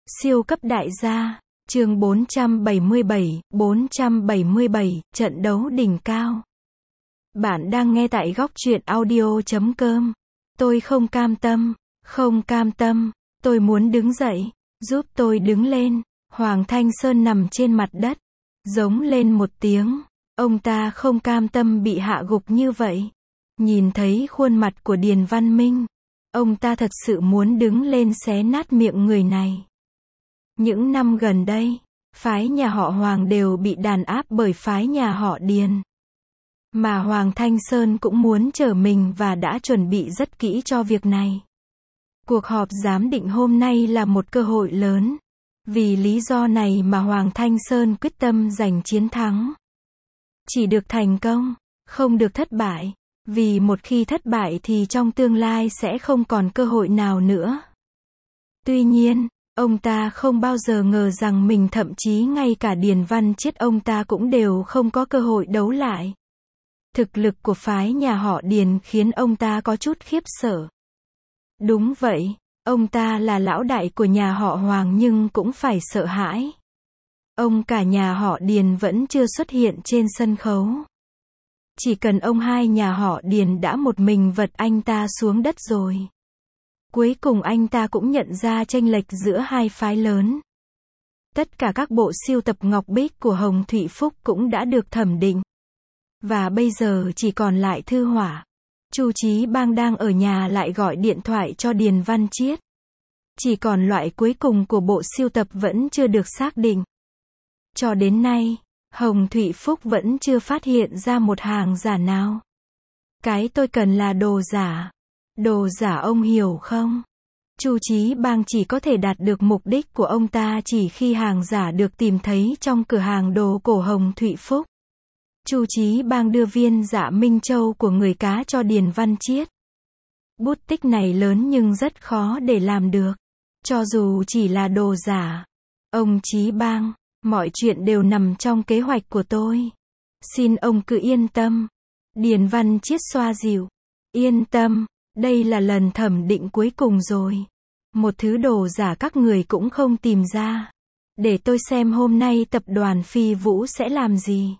Siêu cấp đại gia, chương 477, trận đấu đỉnh cao. Bạn đang nghe tại góc truyện audio.com. Tôi không cam tâm, tôi muốn đứng dậy, giúp tôi đứng lên. Hoàng Thanh Sơn nằm trên mặt đất, giống lên một tiếng. Ông ta không cam tâm bị hạ gục như vậy. Nhìn thấy khuôn mặt của Điền Văn Minh, ông ta thật sự muốn đứng lên xé nát miệng người này. Những năm gần đây, phái nhà họ Hoàng đều bị đàn áp bởi phái nhà họ Điền. Mà Hoàng Thanh Sơn cũng muốn trở mình và đã chuẩn bị rất kỹ cho việc này. Cuộc họp giám định hôm nay là một cơ hội lớn. Vì lý do này mà Hoàng Thanh Sơn quyết tâm giành chiến thắng. Chỉ được thành công, không được thất bại. Vì một khi thất bại thì trong tương lai sẽ không còn cơ hội nào nữa. Tuy nhiên, ông ta không bao giờ ngờ rằng mình thậm chí ngay cả Điền Văn Chiết ông ta cũng đều không có cơ hội đấu lại. Thực lực của phái nhà họ Điền khiến ông ta có chút khiếp sợ. Đúng vậy, ông ta là lão đại của nhà họ Hoàng nhưng cũng phải sợ hãi. Ông cả nhà họ Điền vẫn chưa xuất hiện trên sân khấu. Chỉ cần ông hai nhà họ Điền đã một mình vật anh ta xuống đất rồi. Cuối cùng anh ta cũng nhận ra chênh lệch giữa hai phái lớn. Tất cả các bộ sưu tập ngọc bích của Hồng Thụy Phúc cũng đã được thẩm định. Và bây giờ chỉ còn lại Thư Hỏa. Chu Chí Bang đang ở nhà lại gọi điện thoại cho Điền Văn Chiết. Chỉ còn loại cuối cùng của bộ sưu tập vẫn chưa được xác định. Cho đến nay, Hồng Thụy Phúc vẫn chưa phát hiện ra một hàng giả nào. Cái tôi cần là đồ giả. Đồ giả ông hiểu không? Chu Chí Bang chỉ có thể đạt được mục đích của ông ta chỉ khi hàng giả được tìm thấy trong cửa hàng đồ cổ Hồng Thụy Phúc. Chu Chí Bang đưa viên dạ Minh Châu của người cá cho Điền Văn Chiết. Bút tích này lớn nhưng rất khó để làm được. Cho dù chỉ là đồ giả. Ông Chí Bang, mọi chuyện đều nằm trong kế hoạch của tôi. Xin ông cứ yên tâm. Điền Văn Chiết xoa dịu. Yên tâm, đây là lần thẩm định cuối cùng rồi. Một thứ đồ giả các người cũng không tìm ra. Để tôi xem hôm nay tập đoàn Phi Vũ sẽ làm gì.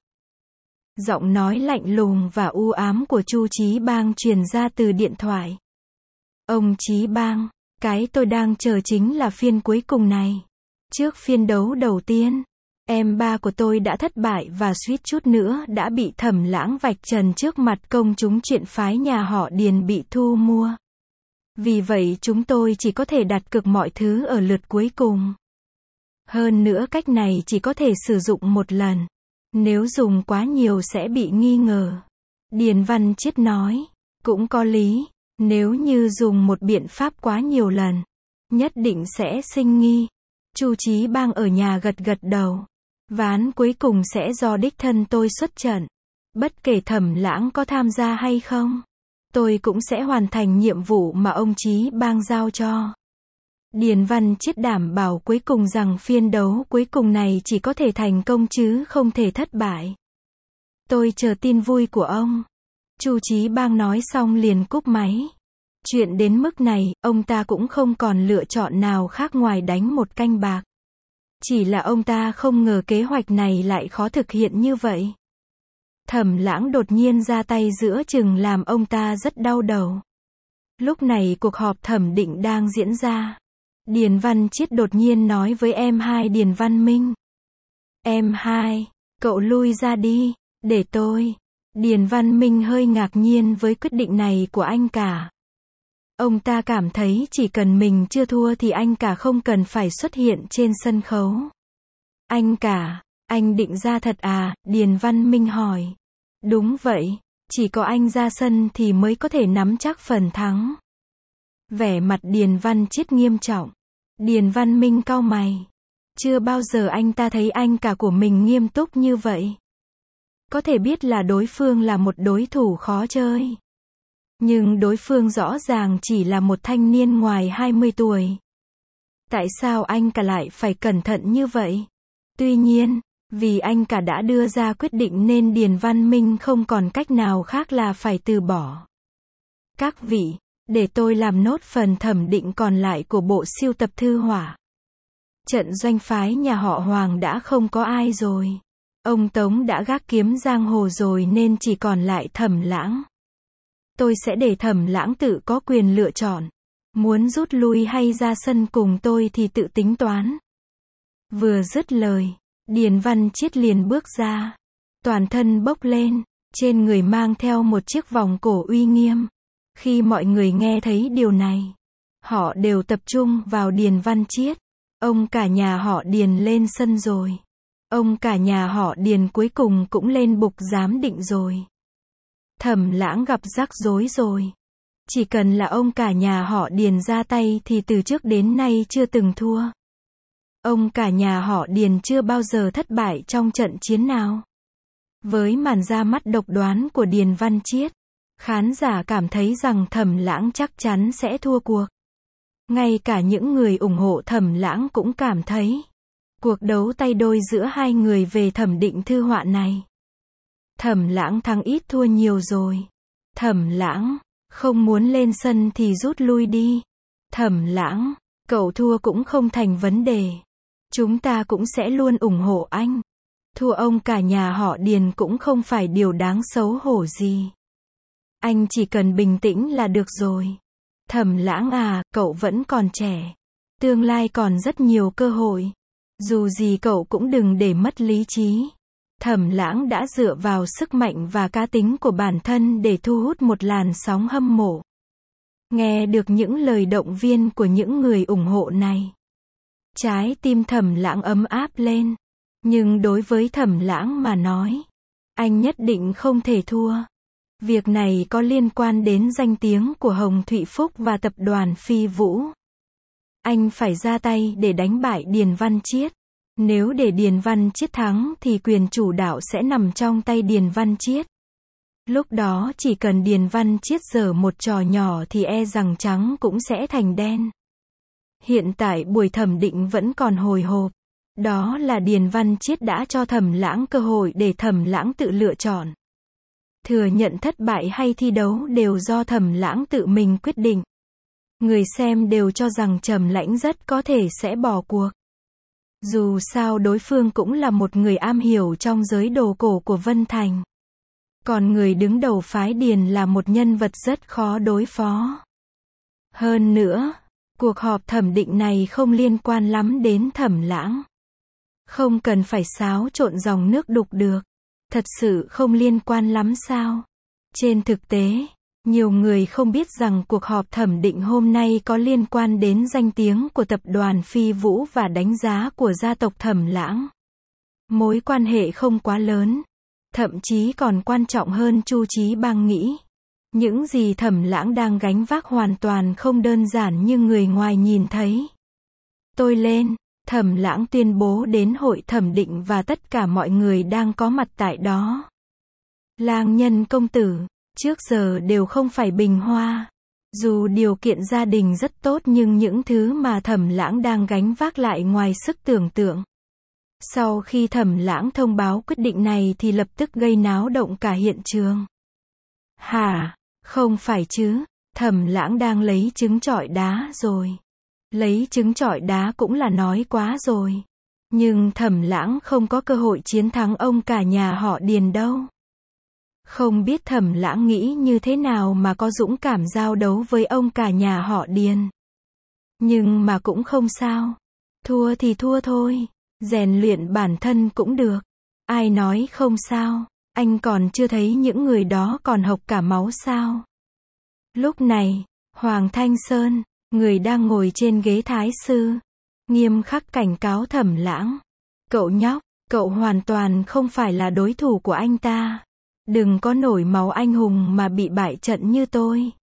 Giọng nói lạnh lùng và u ám của Chu Chí Bang truyền ra từ điện thoại. Ông Chí Bang, cái tôi đang chờ chính là phiên cuối cùng này. Trước phiên đấu đầu tiên, em ba của tôi đã thất bại và suýt chút nữa đã bị Thẩm Lãng vạch trần trước mặt công chúng chuyện phái nhà họ Điền bị thu mua. Vì vậy chúng tôi chỉ có thể đặt cược mọi thứ ở lượt cuối cùng. Hơn nữa cách này chỉ có thể sử dụng một lần. Nếu dùng quá nhiều sẽ bị nghi ngờ. Điền Văn Chiết nói, cũng có lý, nếu như dùng một biện pháp quá nhiều lần, nhất định sẽ sinh nghi. Chu Chí Bang ở nhà gật gật đầu. Ván cuối cùng sẽ do đích thân tôi xuất trận. Bất kể Thẩm Lãng có tham gia hay không, tôi cũng sẽ hoàn thành nhiệm vụ mà ông Chí Bang giao cho. Điền Văn Chiết đảm bảo cuối cùng rằng phiên đấu cuối cùng này chỉ có thể thành công chứ không thể thất bại. Tôi chờ tin vui của ông. Chu Chí Bang nói xong liền cúp máy. Chuyện đến mức này, ông ta cũng không còn lựa chọn nào khác ngoài đánh một canh bạc. Chỉ là ông ta không ngờ kế hoạch này lại khó thực hiện như vậy. Thẩm Lãng đột nhiên ra tay giữa chừng làm ông ta rất đau đầu. Lúc này cuộc họp thẩm định đang diễn ra. Điền Văn Chiết đột nhiên nói với em hai Điền Văn Minh. Em hai, cậu lui ra đi, để tôi. Điền Văn Minh hơi ngạc nhiên với quyết định này của anh cả. Ông ta cảm thấy chỉ cần mình chưa thua thì anh cả không cần phải xuất hiện trên sân khấu. Anh cả, anh định ra thật à? Điền Văn Minh hỏi. Đúng vậy, chỉ có anh ra sân thì mới có thể nắm chắc phần thắng. Vẻ mặt Điền Văn Chiết nghiêm trọng. Điền Văn Minh cau mày. Chưa bao giờ anh ta thấy anh cả của mình nghiêm túc như vậy. Có thể biết là đối phương là một đối thủ khó chơi. Nhưng đối phương rõ ràng chỉ là một thanh niên ngoài 20 tuổi. Tại sao anh cả lại phải cẩn thận như vậy? Tuy nhiên, vì anh cả đã đưa ra quyết định nên Điền Văn Minh không còn cách nào khác là phải từ bỏ. Các vị, để tôi làm nốt phần thẩm định còn lại của bộ sưu tập Thư Hỏa. Trận doanh phái nhà họ Hoàng đã không có ai rồi. Ông Tống đã gác kiếm giang hồ rồi nên chỉ còn lại Thẩm Lãng. Tôi sẽ để Thẩm Lãng tự có quyền lựa chọn. Muốn rút lui hay ra sân cùng tôi thì tự tính toán. Vừa dứt lời, Điền Văn Chiết liền bước ra. Toàn thân bốc lên, trên người mang theo một chiếc vòng cổ uy nghiêm. Khi mọi người nghe thấy điều này, họ đều tập trung vào Điền Văn Chiết. Ông cả nhà họ Điền lên sân rồi. Ông cả nhà họ Điền cuối cùng cũng lên bục giám định rồi. Thẩm Lãng gặp rắc rối rồi. Chỉ cần là ông cả nhà họ Điền ra tay thì từ trước đến nay chưa từng thua. Ông cả nhà họ Điền chưa bao giờ thất bại trong trận chiến nào. Với màn ra mắt độc đoán của Điền Văn Chiết, khán giả cảm thấy rằng Thẩm Lãng chắc chắn sẽ thua cuộc. Ngay cả những người ủng hộ Thẩm Lãng cũng cảm thấy cuộc đấu tay đôi giữa hai người về thẩm định thư họa này. Thẩm Lãng thắng ít thua nhiều rồi. Thẩm Lãng, không muốn lên sân thì rút lui đi. Thẩm Lãng, cậu thua cũng không thành vấn đề. Chúng ta cũng sẽ luôn ủng hộ anh. Thua ông cả nhà họ Điền cũng không phải điều đáng xấu hổ gì. Anh chỉ cần bình tĩnh là được rồi. Thẩm Lãng à, cậu vẫn còn trẻ. Tương lai còn rất nhiều cơ hội. Dù gì cậu cũng đừng để mất lý trí. Thẩm Lãng đã dựa vào sức mạnh và cá tính của bản thân để thu hút một làn sóng hâm mộ. Nghe được những lời động viên của những người ủng hộ này, trái tim Thẩm Lãng ấm áp lên. Nhưng đối với Thẩm Lãng mà nói, anh nhất định không thể thua. Việc này có liên quan đến danh tiếng của Hồng Thụy Phúc và tập đoàn Phi Vũ. Anh phải ra tay để đánh bại Điền Văn Chiết. Nếu để Điền Văn Chiết thắng thì quyền chủ đạo sẽ nằm trong tay Điền Văn Chiết. Lúc đó chỉ cần Điền Văn Chiết giở một trò nhỏ thì e rằng trắng cũng sẽ thành đen. Hiện tại buổi thẩm định vẫn còn hồi hộp. Đó là Điền Văn Chiết đã cho Thẩm Lãng cơ hội để Thẩm Lãng tự lựa chọn. Thừa nhận thất bại hay thi đấu đều do Thẩm Lãng tự mình quyết định. Người xem đều cho rằng Trầm Lãnh rất có thể sẽ bỏ cuộc. Dù sao đối phương cũng là một người am hiểu trong giới đồ cổ của Vân Thành. Còn người đứng đầu phái Điền là một nhân vật rất khó đối phó. Hơn nữa, cuộc họp thẩm định này không liên quan lắm đến Thẩm Lãng. Không cần phải xáo trộn dòng nước đục được. Thật sự không liên quan lắm sao? Trên thực tế, nhiều người không biết rằng cuộc họp thẩm định hôm nay có liên quan đến danh tiếng của tập đoàn Phi Vũ và đánh giá của gia tộc Thẩm Lãng. Mối quan hệ không quá lớn, thậm chí còn quan trọng hơn Chu Chí Bang nghĩ. Những gì Thẩm Lãng đang gánh vác hoàn toàn không đơn giản như người ngoài nhìn thấy. Tôi lên, Thẩm Lãng tuyên bố đến hội thẩm định và tất cả mọi người đang có mặt tại đó. Lang Nhân công tử, trước giờ đều không phải bình hoa. Dù điều kiện gia đình rất tốt nhưng những thứ mà Thẩm Lãng đang gánh vác lại ngoài sức tưởng tượng. Sau khi Thẩm Lãng thông báo quyết định này thì lập tức gây náo động cả hiện trường. Hả? Không phải chứ, Thẩm Lãng đang lấy trứng trọi đá rồi. Lấy trứng trọi đá cũng là nói quá rồi. Nhưng Thẩm Lãng không có cơ hội chiến thắng ông cả nhà họ Điền đâu. Không biết Thẩm Lãng nghĩ như thế nào mà có dũng cảm giao đấu với ông cả nhà họ Điền. Nhưng mà cũng không sao. Thua thì thua thôi. Rèn luyện bản thân cũng được. Ai nói không sao. Anh còn chưa thấy những người đó còn hộc cả máu sao? Lúc này, Hoàng Thanh Sơn, người đang ngồi trên ghế thái sư, nghiêm khắc cảnh cáo Thẩm Lãng. Cậu nhóc, cậu hoàn toàn không phải là đối thủ của anh ta. Đừng có nổi máu anh hùng mà bị bại trận như tôi.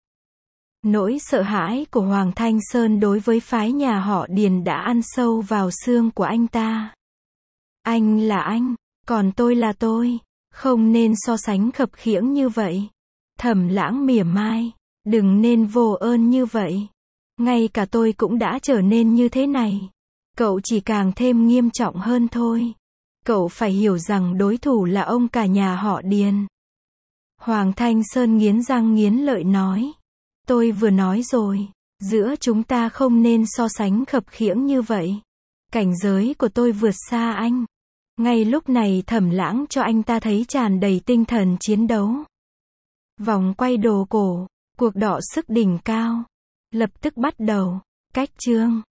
Nỗi sợ hãi của Hoàng Thanh Sơn đối với phái nhà họ Điền đã ăn sâu vào xương của anh ta. Anh là anh, còn tôi là tôi. Không nên so sánh khập khiễng như vậy. Thẩm Lãng mỉa mai. Đừng nên vô ơn như vậy. Ngay cả tôi cũng đã trở nên như thế này. Cậu chỉ càng thêm nghiêm trọng hơn thôi. Cậu phải hiểu rằng đối thủ là ông cả nhà họ Điền. Hoàng Thanh Sơn nghiến răng nghiến lợi nói. Tôi vừa nói rồi, giữa chúng ta không nên so sánh khập khiễng như vậy. Cảnh giới của tôi vượt xa anh. Ngay lúc này Thẩm Lãng cho anh ta thấy tràn đầy tinh thần chiến đấu. Vòng quay đồ cổ, cuộc đọ sức đỉnh cao, lập tức bắt đầu. Cách chương